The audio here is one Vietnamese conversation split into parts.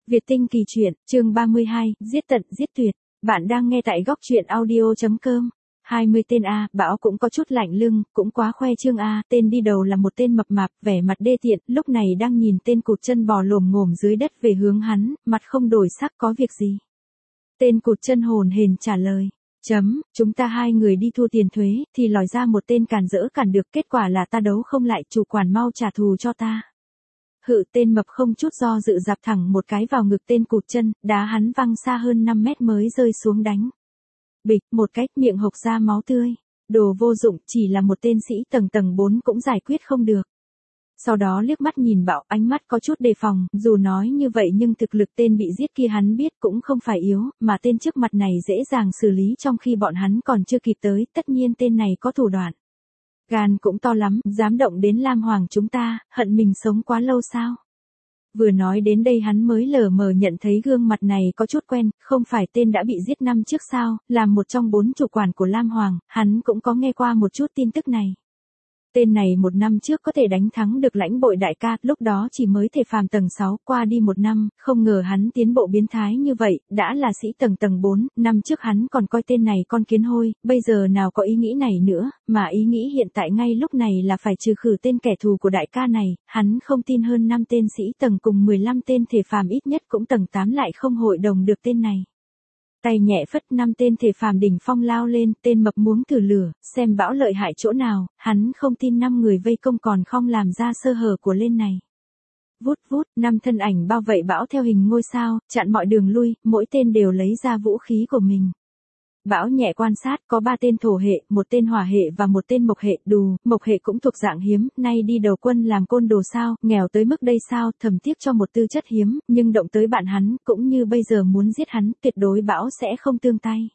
Việt Tinh Kỳ Truyện, chương 32, giết tận giết tuyệt. Bạn đang nghe tại góc truyện audio.com. 20 tên A, Bão cũng có chút lạnh lưng, cũng quá khoe trương A, tên đi đầu là một tên mập mạp, vẻ mặt đê tiện, lúc này đang nhìn tên cụt chân bò lồm ngồm dưới đất về hướng hắn, mặt không đổi sắc có việc gì. Tên cụt chân hồn hển trả lời. Chúng ta hai người đi thua tiền thuế, thì lòi ra một tên cản rỡ cản được, kết quả là ta đấu không lại, chủ quản mau trả thù cho ta. Hự, tên mập không chút do dự dạp thẳng một cái vào ngực tên cụt chân, đá hắn văng xa hơn 5 mét mới rơi xuống đánh. Bịch, một cái, miệng hộc ra máu tươi. Đồ vô dụng, chỉ là một tên sĩ tầng 4 cũng giải quyết không được. Sau đó liếc mắt nhìn Bão, ánh mắt có chút đề phòng, dù nói như vậy nhưng thực lực tên bị giết kia hắn biết cũng không phải yếu, mà tên trước mặt này dễ dàng xử lý trong khi bọn hắn còn chưa kịp tới, tất nhiên tên này có thủ đoạn. Gan cũng to lắm, dám động đến Lam Hoàng chúng ta, hận mình sống quá lâu sao? Vừa nói đến đây hắn mới lờ mờ nhận thấy gương mặt này có chút quen, không phải tên đã bị giết năm trước sao, làm một trong 4 chủ quản của Lam Hoàng, hắn cũng có nghe qua một chút tin tức này. Tên này 1 năm trước có thể đánh thắng được Lãnh Bội đại ca, lúc đó chỉ mới thể phàm tầng 6, qua đi 1 năm, không ngờ hắn tiến bộ biến thái như vậy, đã là sĩ tầng 4, năm trước hắn còn coi tên này con kiến hôi, bây giờ nào có ý nghĩ này nữa, mà ý nghĩ hiện tại ngay lúc này là phải trừ khử tên kẻ thù của đại ca này, hắn không tin hơn 5 tên sĩ tầng cùng 15 tên thể phàm ít nhất cũng tầng 8 lại không hội đồng được tên này. Tay nhẹ phất 5 tên thể phàm đỉnh phong lao lên, tên mập muốn thử lửa, xem Bão lợi hại chỗ nào, hắn không tin 5 người vây công còn không làm ra sơ hở của lên này. Vút vút, 5 thân ảnh bao vây Bão theo hình ngôi sao, chặn mọi đường lui, mỗi tên đều lấy ra vũ khí của mình. Bão nhẹ quan sát, có 3 tên thổ hệ, 1 tên hỏa hệ và 1 tên mộc hệ, đù, mộc hệ cũng thuộc dạng hiếm, nay đi đầu quân làm côn đồ sao, nghèo tới mức đây sao, thầm tiếc cho một tư chất hiếm, nhưng động tới bạn hắn, cũng như bây giờ muốn giết hắn, tuyệt đối Bão sẽ không tương tay.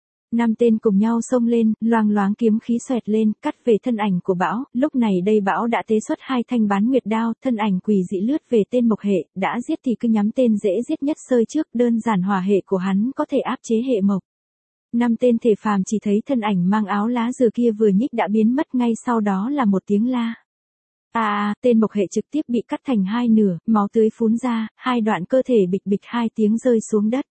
5 tên cùng nhau xông lên, loang loáng kiếm khí xoẹt lên, cắt về thân ảnh của Bão, lúc này đây Bão đã tế xuất 2 thanh bán nguyệt đao, thân ảnh quỷ dị lướt về tên mộc hệ, đã giết thì cứ nhắm tên dễ giết nhất sơi trước, đơn giản hỏa hệ của hắn có thể áp chế hệ mộc. 5 tên thể phàm chỉ thấy thân ảnh mang áo lá dừa kia vừa nhích đã biến mất, ngay sau đó là một tiếng la. Tên mộc hệ trực tiếp bị cắt thành 2 nửa, máu tươi phún ra, 2 đoạn cơ thể bịch bịch 2 tiếng rơi xuống đất.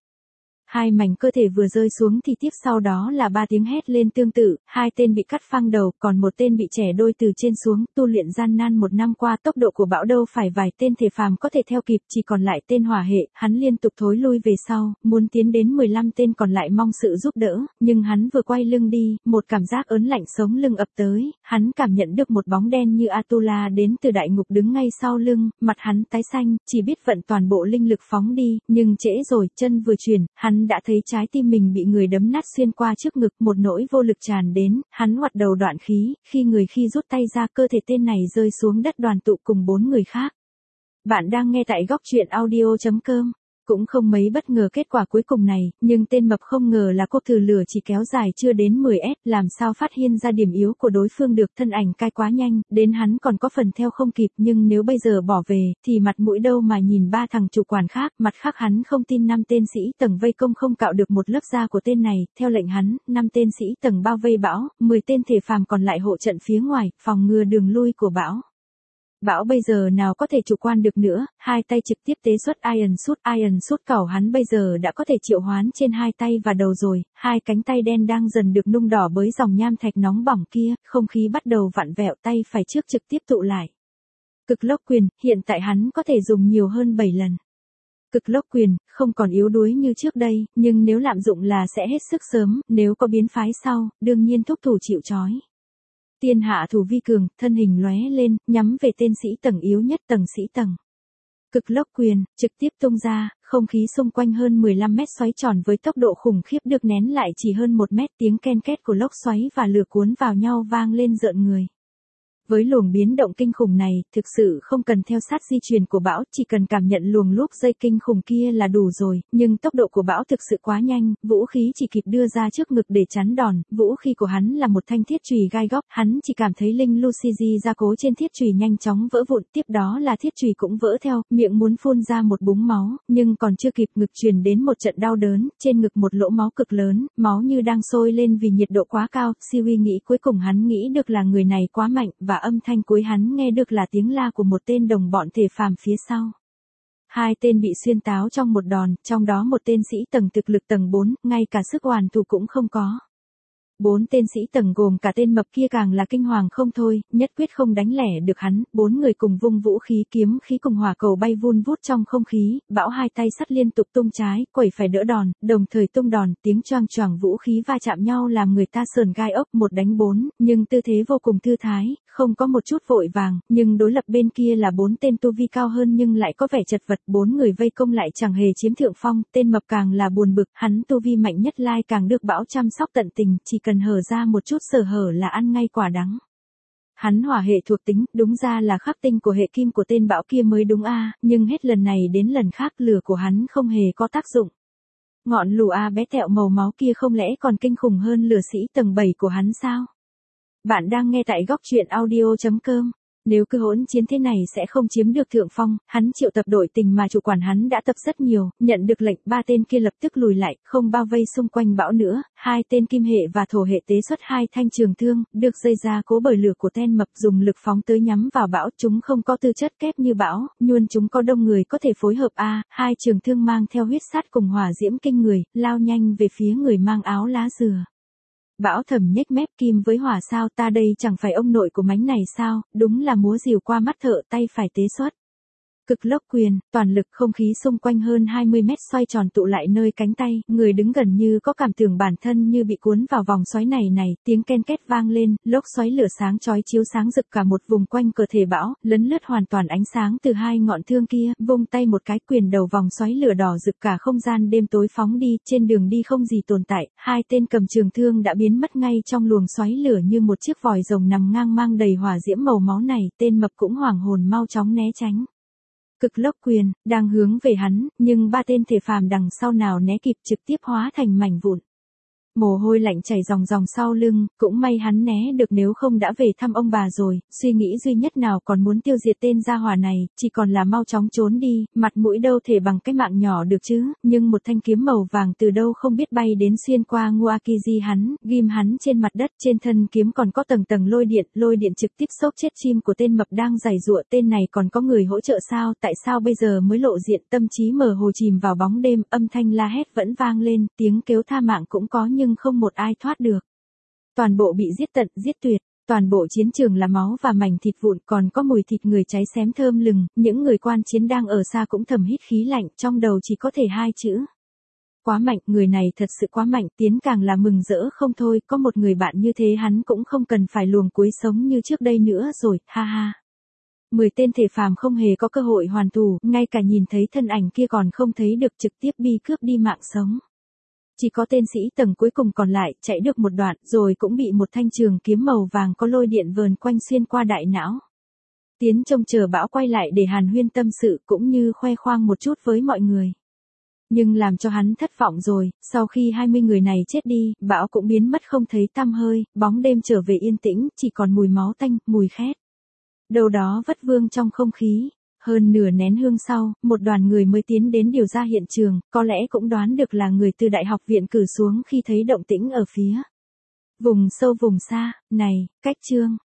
2 mảnh cơ thể vừa rơi xuống thì tiếp sau đó là 3 tiếng hét lên tương tự, 2 tên bị cắt phăng đầu, còn 1 tên bị chẻ đôi từ trên xuống, tu luyện gian nan 1 năm qua tốc độ của Bão đâu phải vài tên thể phàm có thể theo kịp, chỉ còn lại tên hỏa hệ, hắn liên tục thối lui về sau, muốn tiến đến 15 tên còn lại mong sự giúp đỡ, nhưng hắn vừa quay lưng đi, một cảm giác ớn lạnh sống lưng ập tới, hắn cảm nhận được một bóng đen như Atula đến từ đại ngục đứng ngay sau lưng, mặt hắn tái xanh, chỉ biết vận toàn bộ linh lực phóng đi, nhưng trễ rồi, chân vừa chuyển, hắn đã thấy trái tim mình bị người đấm nát xuyên qua trước ngực, một nỗi vô lực tràn đến, hắn ngoặt đầu đoạn khí, khi rút tay ra cơ thể tên này rơi xuống đất đoàn tụ cùng 4 người khác. Bạn đang nghe tại góc truyện audio.com. Cũng không mấy bất ngờ kết quả cuối cùng này, nhưng tên mập không ngờ là cuộc thử lửa chỉ kéo dài chưa đến 10s, làm sao phát hiện ra điểm yếu của đối phương được, thân ảnh cai quá nhanh, đến hắn còn có phần theo không kịp, nhưng nếu bây giờ bỏ về, thì mặt mũi đâu mà nhìn 3 thằng chủ quản khác, mặt khác hắn không tin 5 tên sĩ tầng vây công không cạo được một lớp da của tên này, theo lệnh hắn, 5 tên sĩ tầng bao vây Bão, 10 tên thể phàm còn lại hộ trận phía ngoài, phòng ngừa đường lui của Bão. Bão bây giờ nào có thể chủ quan được nữa, 2 tay trực tiếp tế xuất Iron Shoot cẩu hắn bây giờ đã có thể triệu hoán trên 2 tay và đầu rồi, 2 cánh tay đen đang dần được nung đỏ bởi dòng nham thạch nóng bỏng kia, không khí bắt đầu vặn vẹo, tay phải trước trực tiếp tụ lại. Cực lốc quyền, hiện tại hắn có thể dùng nhiều hơn 7 lần. Cực lốc quyền, không còn yếu đuối như trước đây, nhưng nếu lạm dụng là sẽ hết sức sớm, nếu có biến phái sau, đương nhiên thúc thủ chịu trói. Tiên hạ thủ vi cường, thân hình lóe lên, nhắm về tên sĩ tầng yếu nhất tầng sĩ tầng. Cực lốc quyền, trực tiếp tung ra, không khí xung quanh hơn 15 mét xoáy tròn với tốc độ khủng khiếp được nén lại chỉ hơn 1 mét, tiếng ken két của lốc xoáy và lửa cuốn vào nhau vang lên rợn người. Với luồng biến động kinh khủng này, thực sự không cần theo sát di truyền của Bão, chỉ cần cảm nhận luồng lốc dây kinh khủng kia là đủ rồi, nhưng tốc độ của Bão thực sự quá nhanh, vũ khí chỉ kịp đưa ra trước ngực để chắn đòn, vũ khí của hắn là một thanh thiết chùy gai góc, hắn chỉ cảm thấy linh Lucigi gia cố trên thiết chùy nhanh chóng vỡ vụn, tiếp đó là thiết chùy cũng vỡ theo, miệng muốn phun ra một búng máu, nhưng còn chưa kịp ngực truyền đến một trận đau đớn, trên ngực một lỗ máu cực lớn, máu như đang sôi lên vì nhiệt độ quá cao, suy nghĩ cuối cùng hắn nghĩ được là người này quá mạnh và âm thanh cuối hắn nghe được là tiếng la của một tên đồng bọn thể phàm phía sau. 2 tên bị xuyên táo trong một đòn, trong đó một tên sĩ tầng thực lực tầng 4, ngay cả sức hoàn thủ cũng không có. 4 tên sĩ tầng gồm cả tên mập kia càng là kinh hoàng không thôi, nhất quyết không đánh lẻ được hắn, 4 người cùng vung vũ khí kiếm khí cùng hỏa cầu bay vun vút trong không khí, Bão hai tay sắt liên tục tung trái, quẩy phải đỡ đòn, đồng thời tung đòn, tiếng choang choàng vũ khí va chạm nhau làm người ta sờn gai ốc, 1 đánh 4, nhưng tư thế vô cùng thư thái, không có một chút vội vàng, nhưng đối lập bên kia là 4 tên tu vi cao hơn nhưng lại có vẻ chật vật, 4 người vây công lại chẳng hề chiếm thượng phong, tên mập càng là buồn bực, hắn tu vi mạnh nhất lai càng được Bão chăm sóc tận tình, chỉ cần hở ra một chút sở hở là ăn ngay quả đắng. Hắn hỏa hệ thuộc tính, đúng ra là khắc tinh của hệ kim của tên Bão kia mới đúng a, nhưng hết lần này đến lần khác lửa của hắn không hề có tác dụng. Ngọn lửa bé tẹo màu máu kia không lẽ còn kinh khủng hơn lửa sĩ tầng 7 của hắn sao? Bạn đang nghe tại góc truyện audio.com. Nếu cứ hỗn chiến thế này sẽ không chiếm được thượng phong, hắn triệu tập đội tình mà chủ quản hắn đã tập rất nhiều, nhận được lệnh 3 tên kia lập tức lùi lại, không bao vây xung quanh Bão nữa, 2 tên kim hệ và thổ hệ tế xuất 2 thanh trường thương, được dây ra cố bởi lửa của tên mập dùng lực phóng tới nhắm vào Bão, chúng không có tư chất kép như Bão, nhưng chúng có đông người có thể phối hợp 2 trường thương mang theo huyết sát cùng hỏa diễm kinh người, lao nhanh về phía người mang áo lá dừa. Bão thầm nhếch mép kim với hỏa sao ta đây chẳng phải ông nội của mánh này sao, đúng là múa rìu qua mắt thợ tay phải tế xuất. Cực lốc quyền, toàn lực không khí xung quanh hơn 20 mét xoay tròn tụ lại nơi cánh tay, người đứng gần như có cảm tưởng bản thân như bị cuốn vào vòng xoáy này, tiếng ken két vang lên, lốc xoáy lửa sáng chói chiếu sáng rực cả một vùng quanh cơ thể Bão, lấn lướt hoàn toàn ánh sáng từ 2 ngọn thương kia, vung tay một cái quyền đầu vòng xoáy lửa đỏ rực cả không gian đêm tối phóng đi, trên đường đi không gì tồn tại, 2 tên cầm trường thương đã biến mất ngay trong luồng xoáy lửa như một chiếc vòi rồng nằm ngang mang đầy hỏa diễm màu máu này, tên mập cũng hoảng hồn mau chóng né tránh. Cực lốc quyền, đang hướng về hắn, nhưng 3 tên thể phàm đằng sau nào né kịp trực tiếp hóa thành mảnh vụn. Mồ hôi lạnh chảy ròng ròng sau lưng, cũng may hắn né được nếu không đã về thăm ông bà rồi, suy nghĩ duy nhất nào còn muốn tiêu diệt tên gia hỏa này, chỉ còn là mau chóng trốn đi, mặt mũi đâu thể bằng cái mạng nhỏ được chứ, nhưng một thanh kiếm màu vàng từ đâu không biết bay đến xuyên qua Nguakiji hắn, ghim hắn trên mặt đất, trên thân kiếm còn có tầng tầng lôi điện trực tiếp xốc chết chim của tên mập đang giày giụa, tên này còn có người hỗ trợ sao, tại sao bây giờ mới lộ diện, tâm trí mờ hồ chìm vào bóng đêm, âm thanh la hét vẫn vang lên, tiếng kêu tha mạng cũng có nhưng không một ai thoát được. Toàn bộ bị giết tận, giết tuyệt, toàn bộ chiến trường là máu và mảnh thịt vụn, còn có mùi thịt người cháy xém thơm lừng, những người quan chiến đang ở xa cũng thầm hít khí lạnh, trong đầu chỉ có thể 2 chữ. Quá mạnh, người này thật sự quá mạnh, Tiến càng là mừng rỡ không thôi, có một người bạn như thế hắn cũng không cần phải luồng cuối sống như trước đây nữa rồi, ha ha. 10 tên thể phàm không hề có cơ hội hoàn thủ, ngay cả nhìn thấy thân ảnh kia còn không thấy được, trực tiếp bi cướp đi mạng sống. Chỉ có tên sĩ tầng cuối cùng còn lại, chạy được một đoạn, rồi cũng bị một thanh trường kiếm màu vàng có lôi điện vờn quanh xuyên qua đại não. Tiến trông chờ Bão quay lại để hàn huyên tâm sự cũng như khoe khoang một chút với mọi người. Nhưng làm cho hắn thất vọng rồi, sau khi 20 người này chết đi, Bão cũng biến mất không thấy tăm hơi, bóng đêm trở về yên tĩnh, chỉ còn mùi máu tanh, mùi khét. Đâu đó vất vương trong không khí. Hơn nửa nén hương sau, một đoàn người mới tiến đến điều ra hiện trường, có lẽ cũng đoán được là người từ đại học viện cử xuống khi thấy động tĩnh ở phía vùng sâu vùng xa, này, cách chương.